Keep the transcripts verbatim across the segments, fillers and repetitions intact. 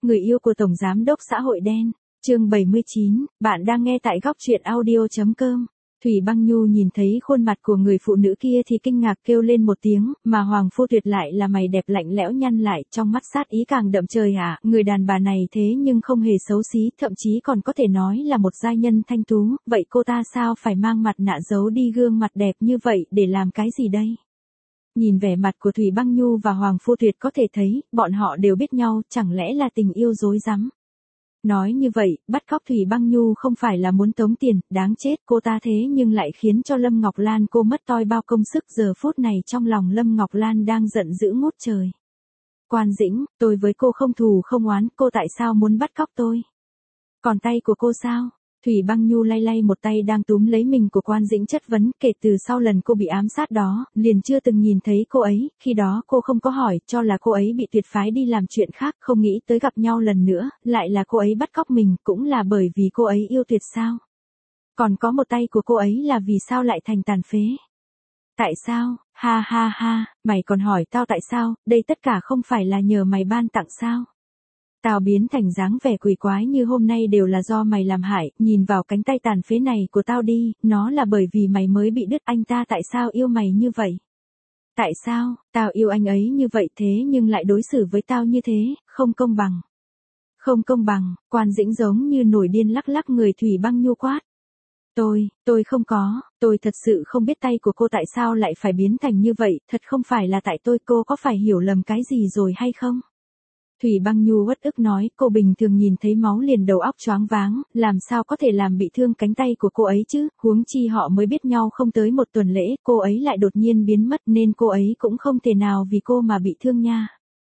Người yêu của Tổng Giám đốc xã hội đen, chương bảy mươi chín, bạn đang nghe tại góc truyện audio.com. Thủy Băng Nhu nhìn thấy khuôn mặt của người phụ nữ kia thì kinh ngạc kêu lên một tiếng, mà Hoàng Phu Tuyệt lại là mày đẹp lạnh lẽo nhăn lại, trong mắt sát ý càng đậm. Trời ạ, người đàn bà này thế nhưng không hề xấu xí, thậm chí còn có thể nói là một giai nhân thanh tú, vậy cô ta sao phải mang mặt nạ giấu đi gương mặt đẹp như vậy để làm cái gì đây? Nhìn vẻ mặt của Thủy Băng Nhu và Hoàng Phu Tuyệt có thể thấy, bọn họ đều biết nhau, chẳng lẽ là tình yêu dối rắm. Nói như vậy, bắt cóc Thủy Băng Nhu không phải là muốn tống tiền, đáng chết, cô ta thế nhưng lại khiến cho Lâm Ngọc Lan cô mất toi bao công sức. Giờ phút này trong lòng Lâm Ngọc Lan đang giận dữ ngút trời. Quan Dĩnh, tôi với cô không thù không oán, cô tại sao muốn bắt cóc tôi? Còn tay của cô sao? Thủy Băng Nhu lay lay một tay đang túm lấy mình của Quan Dĩnh chất vấn, kể từ sau lần cô bị ám sát đó, liền chưa từng nhìn thấy cô ấy, khi đó cô không có hỏi, cho là cô ấy bị tuyệt phái đi làm chuyện khác, không nghĩ tới gặp nhau lần nữa, lại là cô ấy bắt cóc mình, cũng là bởi vì cô ấy yêu tuyệt sao? Còn có một tay của cô ấy là vì sao lại thành tàn phế? Tại sao? Ha ha ha, mày còn hỏi tao tại sao, đây tất cả không phải là nhờ mày ban tặng sao? Tao biến thành dáng vẻ quỷ quái như hôm nay đều là do mày làm hại, nhìn vào cánh tay tàn phế này của tao đi, nó là bởi vì mày mới bị đứt. Anh ta tại sao yêu mày như vậy? Tại sao, tao yêu anh ấy như vậy thế nhưng lại đối xử với tao như thế, không công bằng. Không công bằng, Quan Dĩnh giống như nổi điên lắc lắc người. Thủy Băng Nhu quát. Tôi, tôi không có, tôi thật sự không biết tay của cô tại sao lại phải biến thành như vậy, thật không phải là tại tôi, cô có phải hiểu lầm cái gì rồi hay không? Thủy Băng Nhu uất ức nói, cô bình thường nhìn thấy máu liền đầu óc choáng váng, làm sao có thể làm bị thương cánh tay của cô ấy chứ, huống chi họ mới biết nhau không tới một tuần lễ, cô ấy lại đột nhiên biến mất nên cô ấy cũng không thể nào vì cô mà bị thương nha.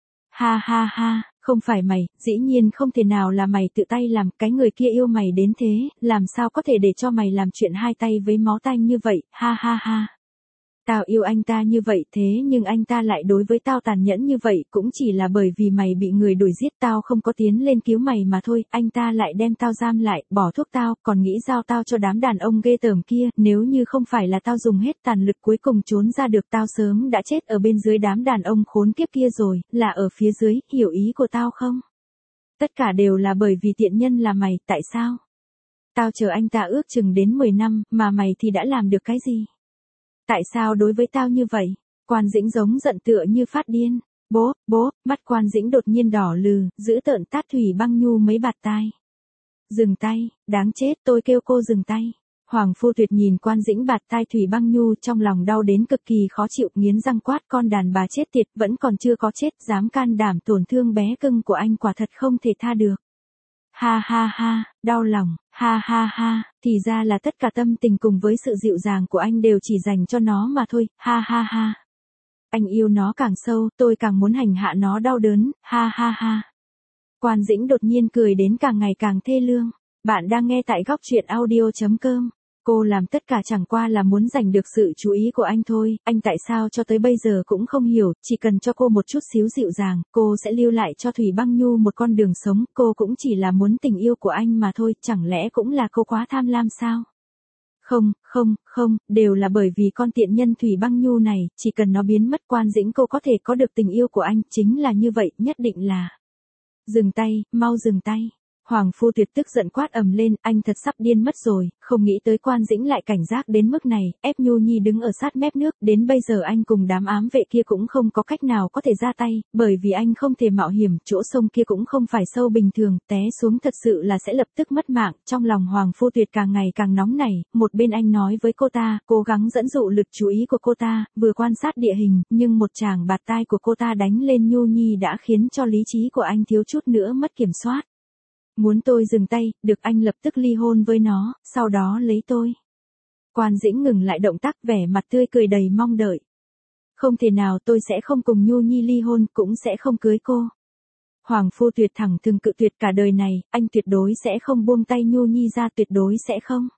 Ha ha ha, không phải mày, dĩ nhiên không thể nào là mày tự tay làm, cái người kia yêu mày đến thế, làm sao có thể để cho mày làm chuyện hai tay với máu tanh như vậy, ha ha ha. Tao yêu anh ta như vậy thế nhưng anh ta lại đối với tao tàn nhẫn như vậy cũng chỉ là bởi vì mày bị người đuổi giết, tao không có tiến lên cứu mày mà thôi, anh ta lại đem tao giam lại, bỏ thuốc tao, còn nghĩ giao tao cho đám đàn ông ghê tởm kia, nếu như không phải là tao dùng hết tàn lực cuối cùng trốn ra được tao sớm đã chết ở bên dưới đám đàn ông khốn kiếp kia rồi, là ở phía dưới, hiểu ý của tao không? Tất cả đều là bởi vì tiện nhân là mày, tại sao? Tao chờ anh ta ước chừng đến mười năm, mà mày thì đã làm được cái gì? Tại sao đối với tao như vậy? Quan Dĩnh giống giận tựa như phát điên. Bố, bố, mắt Quan Dĩnh đột nhiên đỏ lừ, giữ tợn tát Thủy Băng Nhu mấy bạt tai. Dừng tay, đáng chết, tôi kêu cô dừng tay. Hoàng Phu Tuyệt nhìn Quan Dĩnh bạt tai Thủy Băng Nhu trong lòng đau đến cực kỳ khó chịu, nghiến răng quát, con đàn bà chết tiệt, vẫn còn chưa có chết, dám can đảm tổn thương bé cưng của anh, quả thật không thể tha được. Ha ha ha, đau lòng, ha ha ha, thì ra là tất cả tâm tình cùng với sự dịu dàng của anh đều chỉ dành cho nó mà thôi, ha ha ha. Anh yêu nó càng sâu, tôi càng muốn hành hạ nó đau đớn, ha ha ha. Quan Dĩnh đột nhiên cười đến càng ngày càng thê lương. Bạn đang nghe tại góc truyện audio.com. Cô làm tất cả chẳng qua là muốn giành được sự chú ý của anh thôi, anh tại sao cho tới bây giờ cũng không hiểu, chỉ cần cho cô một chút xíu dịu dàng, cô sẽ lưu lại cho Thủy Băng Nhu một con đường sống, cô cũng chỉ là muốn tình yêu của anh mà thôi, chẳng lẽ cũng là cô quá tham lam sao? Không, không, không, đều là bởi vì con tiện nhân Thủy Băng Nhu này, chỉ cần nó biến mất Quan Dĩnh cô có thể có được tình yêu của anh, chính là như vậy, nhất định là. Dừng tay, mau dừng tay. Hoàng Phu Tuyệt tức giận quát ầm lên, anh thật sắp điên mất rồi, không nghĩ tới Quan Dĩnh lại cảnh giác đến mức này, ép Nhu Nhi đứng ở sát mép nước, đến bây giờ anh cùng đám ám vệ kia cũng không có cách nào có thể ra tay, bởi vì anh không thể mạo hiểm, chỗ sông kia cũng không phải sâu bình thường, té xuống thật sự là sẽ lập tức mất mạng. Trong lòng Hoàng Phu Tuyệt càng ngày càng nóng nảy, một bên anh nói với cô ta, cố gắng dẫn dụ lực chú ý của cô ta, vừa quan sát địa hình, nhưng một tràng bạt tai của cô ta đánh lên Nhu Nhi đã khiến cho lý trí của anh thiếu chút nữa mất kiểm soát. Muốn tôi dừng tay, được, anh lập tức ly hôn với nó, sau đó lấy tôi. Quan Dĩnh ngừng lại động tác, vẻ mặt tươi cười đầy mong đợi. Không thể nào, tôi sẽ không cùng Nhu Nhi ly hôn, cũng sẽ không cưới cô. Hoàng Phu Tuyệt thẳng thừng cự tuyệt, cả đời này, anh tuyệt đối sẽ không buông tay Nhu Nhi ra, tuyệt đối sẽ không.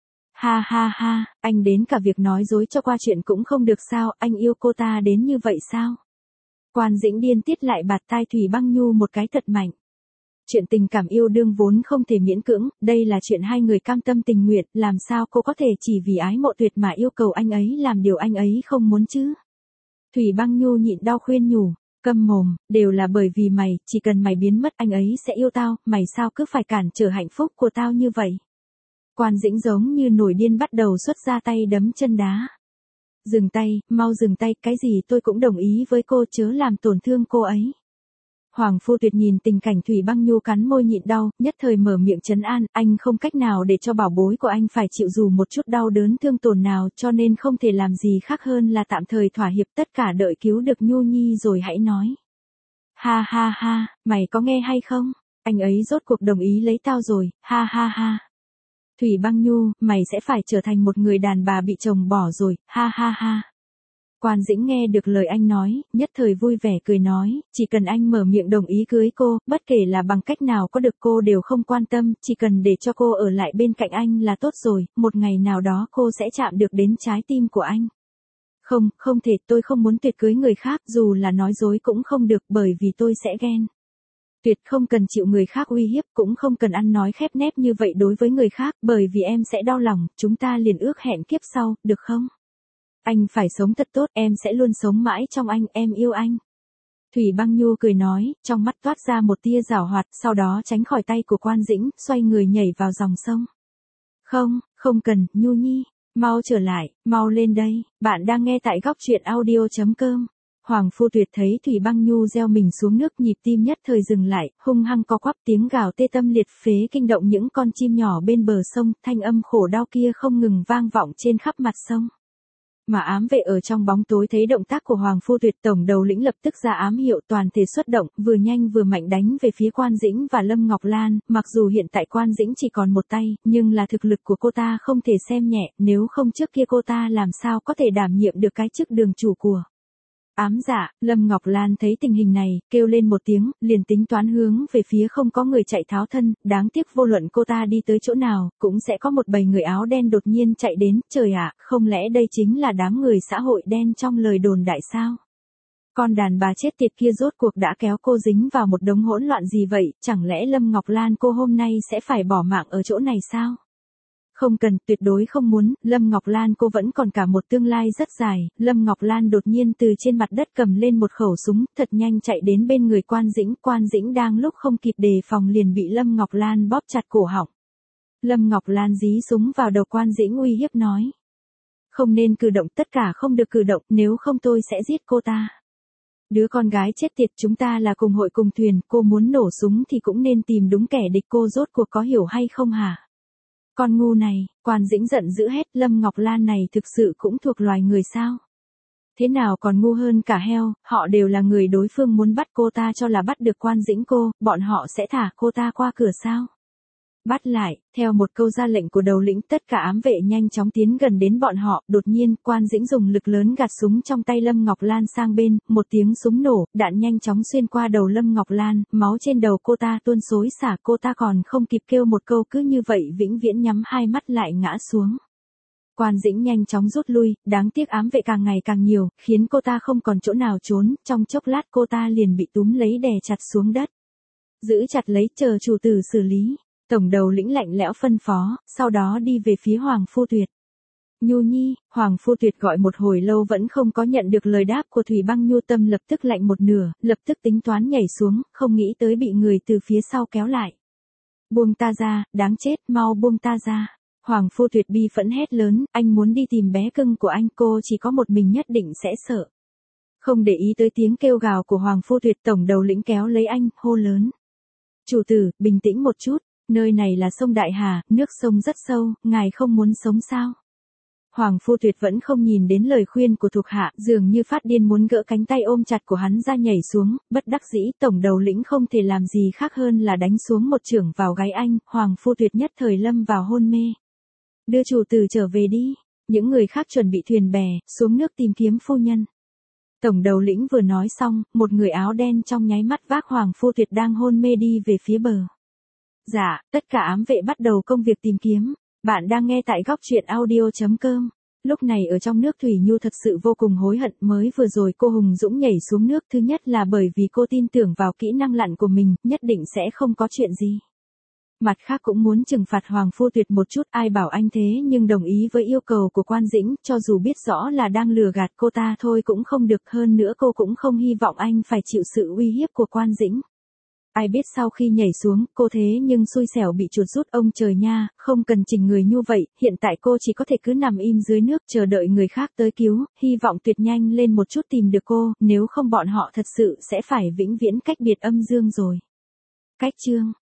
Ha ha ha, anh đến cả việc nói dối cho qua chuyện cũng không được sao, anh yêu cô ta đến như vậy sao? Quan Dĩnh điên tiết lại bạt tai Thủy Băng Nhu một cái thật mạnh. Chuyện tình cảm yêu đương vốn không thể miễn cưỡng, đây là chuyện hai người cam tâm tình nguyện, làm sao cô có thể chỉ vì ái mộ tuyệt mà yêu cầu anh ấy làm điều anh ấy không muốn chứ? Thủy Băng Nhu nhịn đau khuyên nhủ, Câm mồm, đều là bởi vì mày, chỉ cần mày biến mất anh ấy sẽ yêu tao, mày sao cứ phải cản trở hạnh phúc của tao như vậy. Quan Dĩnh giống như nổi điên bắt đầu xuất ra tay đấm chân đá. Dừng tay, mau dừng tay, cái gì tôi cũng đồng ý với cô, chớ làm tổn thương cô ấy. Hoàng Phu Tuyệt nhìn tình cảnh Thủy Băng Nhu cắn môi nhịn đau, nhất thời mở miệng trấn an, anh không cách nào để cho bảo bối của anh phải chịu dù một chút đau đớn thương tổn nào, cho nên không thể làm gì khác hơn là tạm thời thỏa hiệp, tất cả đợi cứu được Nhu Nhi rồi hãy nói. Ha ha ha, mày có nghe hay không? Anh ấy rốt cuộc đồng ý lấy tao rồi, ha ha ha. Thủy Băng Nhu, mày sẽ phải trở thành một người đàn bà bị chồng bỏ rồi, ha ha ha. Quan Dĩnh nghe được lời anh nói, nhất thời vui vẻ cười nói, chỉ cần anh mở miệng đồng ý cưới cô, bất kể là bằng cách nào có được cô đều không quan tâm, chỉ cần để cho cô ở lại bên cạnh anh là tốt rồi, một ngày nào đó cô sẽ chạm được đến trái tim của anh. Không, không thể, tôi không muốn tuyệt cưới người khác, dù là nói dối cũng không được bởi vì tôi sẽ ghen. Tuyệt không cần chịu người khác uy hiếp, cũng không cần ăn nói khép nép như vậy đối với người khác, bởi vì em sẽ đau lòng, chúng ta liền ước hẹn kiếp sau, được không? Anh phải sống thật tốt, em sẽ luôn sống mãi trong anh, em yêu anh. Thủy Băng Nhu cười nói, trong mắt toát ra một tia giảo hoạt, sau đó tránh khỏi tay của Quan Dĩnh, xoay người nhảy vào dòng sông. Không, không cần, Nhu Nhi, mau trở lại, mau lên đây, bạn đang nghe tại góc truyện audio chấm com. Hoàng Phu Tuyệt thấy Thủy Băng Nhu gieo mình xuống nước, nhịp tim nhất thời dừng lại, hung hăng co quắp, tiếng gào tê tâm liệt phế kinh động những con chim nhỏ bên bờ sông, thanh âm khổ đau kia không ngừng vang vọng trên khắp mặt sông. Mà ám vệ ở trong bóng tối thấy động tác của Hoàng Phu Tuyệt, tổng đầu lĩnh lập tức ra ám hiệu toàn thể xuất động, vừa nhanh vừa mạnh đánh về phía Quan Dĩnh và Lâm Ngọc Lan, mặc dù hiện tại Quan Dĩnh chỉ còn một tay, nhưng là thực lực của cô ta không thể xem nhẹ, nếu không trước kia cô ta làm sao có thể đảm nhiệm được cái chức đường chủ của ám dạ. Lâm Ngọc Lan thấy tình hình này, kêu lên một tiếng, liền tính toán hướng về phía không có người chạy tháo thân, đáng tiếc vô luận cô ta đi tới chỗ nào, cũng sẽ có một bầy người áo đen đột nhiên chạy đến, trời ạ, không lẽ đây chính là đám người xã hội đen trong lời đồn đại sao? Con đàn bà chết tiệt kia rốt cuộc đã kéo cô dính vào một đống hỗn loạn gì vậy, chẳng lẽ Lâm Ngọc Lan cô hôm nay sẽ phải bỏ mạng ở chỗ này sao? Không cần, tuyệt đối không muốn, Lâm Ngọc Lan cô vẫn còn cả một tương lai rất dài. Lâm Ngọc Lan đột nhiên từ trên mặt đất cầm lên một khẩu súng, thật nhanh chạy đến bên người Quan Dĩnh, Quan Dĩnh đang lúc không kịp đề phòng liền bị Lâm Ngọc Lan bóp chặt cổ họng. Lâm Ngọc Lan dí súng vào đầu Quan Dĩnh uy hiếp nói. Không nên cử động, tất cả không được cử động, nếu không tôi sẽ giết cô ta. Đứa con gái chết tiệt, chúng ta là cùng hội cùng thuyền, cô muốn nổ súng thì cũng nên tìm đúng kẻ địch, cô rốt cuộc có hiểu hay không hả? Con ngu này, Quan Dĩnh giận dữ hét, Lâm Ngọc Lan này thực sự cũng thuộc loài người sao? Thế nào còn ngu hơn cả heo, họ đều là người đối phương muốn bắt cô ta cho là bắt được Quan Dĩnh cô, bọn họ sẽ thả cô ta qua cửa sao? Bắt lại, theo một câu ra lệnh của đầu lĩnh, tất cả ám vệ nhanh chóng tiến gần đến bọn họ, đột nhiên, Quan Dĩnh dùng lực lớn gạt súng trong tay Lâm Ngọc Lan sang bên, một tiếng súng nổ, đạn nhanh chóng xuyên qua đầu Lâm Ngọc Lan, máu trên đầu cô ta tuôn xối xả, cô ta còn không kịp kêu một câu cứ như vậy vĩnh viễn nhắm hai mắt lại ngã xuống. Quan Dĩnh nhanh chóng rút lui, đáng tiếc ám vệ càng ngày càng nhiều, khiến cô ta không còn chỗ nào trốn, trong chốc lát cô ta liền bị túm lấy đè chặt xuống đất. Giữ chặt lấy, chờ chủ tử xử lý. Tổng đầu lĩnh lạnh lẽo phân phó, sau đó đi về phía Hoàng Phu Tuyệt. Nhu Nhi, Hoàng Phu Tuyệt gọi một hồi lâu vẫn không có nhận được lời đáp của Thủy Băng Nhu, tâm lập tức lạnh một nửa, lập tức tính toán nhảy xuống, không nghĩ tới bị người từ phía sau kéo lại. Buông ta ra, đáng chết, mau buông ta ra. Hoàng Phu Tuyệt bi phẫn hét lớn, anh muốn đi tìm bé cưng của anh, cô chỉ có một mình nhất định sẽ sợ. Không để ý tới tiếng kêu gào của Hoàng Phu Tuyệt, tổng đầu lĩnh kéo lấy anh, hô lớn. Chủ tử, bình tĩnh một chút. Nơi này là sông Đại Hà, nước sông rất sâu, ngài không muốn sống sao? Hoàng Phu Tuyệt vẫn không nhìn đến lời khuyên của thuộc hạ, dường như phát điên muốn gỡ cánh tay ôm chặt của hắn ra nhảy xuống, bất đắc dĩ, tổng đầu lĩnh không thể làm gì khác hơn là đánh xuống một chưởng vào gáy anh, Hoàng Phu Tuyệt nhất thời lâm vào hôn mê. Đưa chủ tử trở về đi, những người khác chuẩn bị thuyền bè, xuống nước tìm kiếm phu nhân. Tổng đầu lĩnh vừa nói xong, một người áo đen trong nháy mắt vác Hoàng Phu Tuyệt đang hôn mê đi về phía bờ. Dạ, tất cả ám vệ bắt đầu công việc tìm kiếm. Bạn đang nghe tại góc truyện audio chấm com. Lúc này ở trong nước Thủy Nhu thật sự vô cùng hối hận, mới vừa rồi cô hùng dũng nhảy xuống nước, thứ nhất là bởi vì cô tin tưởng vào kỹ năng lặn của mình, nhất định sẽ không có chuyện gì. Mặt khác cũng muốn trừng phạt Hoàng Phu Tuyệt một chút, ai bảo anh thế nhưng đồng ý với yêu cầu của Quan Dĩnh, cho dù biết rõ là đang lừa gạt cô ta thôi cũng không được, hơn nữa cô cũng không hy vọng anh phải chịu sự uy hiếp của Quan Dĩnh. Ai biết sau khi nhảy xuống, cô thế nhưng xui xẻo bị chuột rút, ông trời nha, không cần chỉnh người như vậy, hiện tại cô chỉ có thể cứ nằm im dưới nước chờ đợi người khác tới cứu, hy vọng Tuyệt nhanh lên một chút tìm được cô, nếu không bọn họ thật sự sẽ phải vĩnh viễn cách biệt âm dương rồi. Cách chương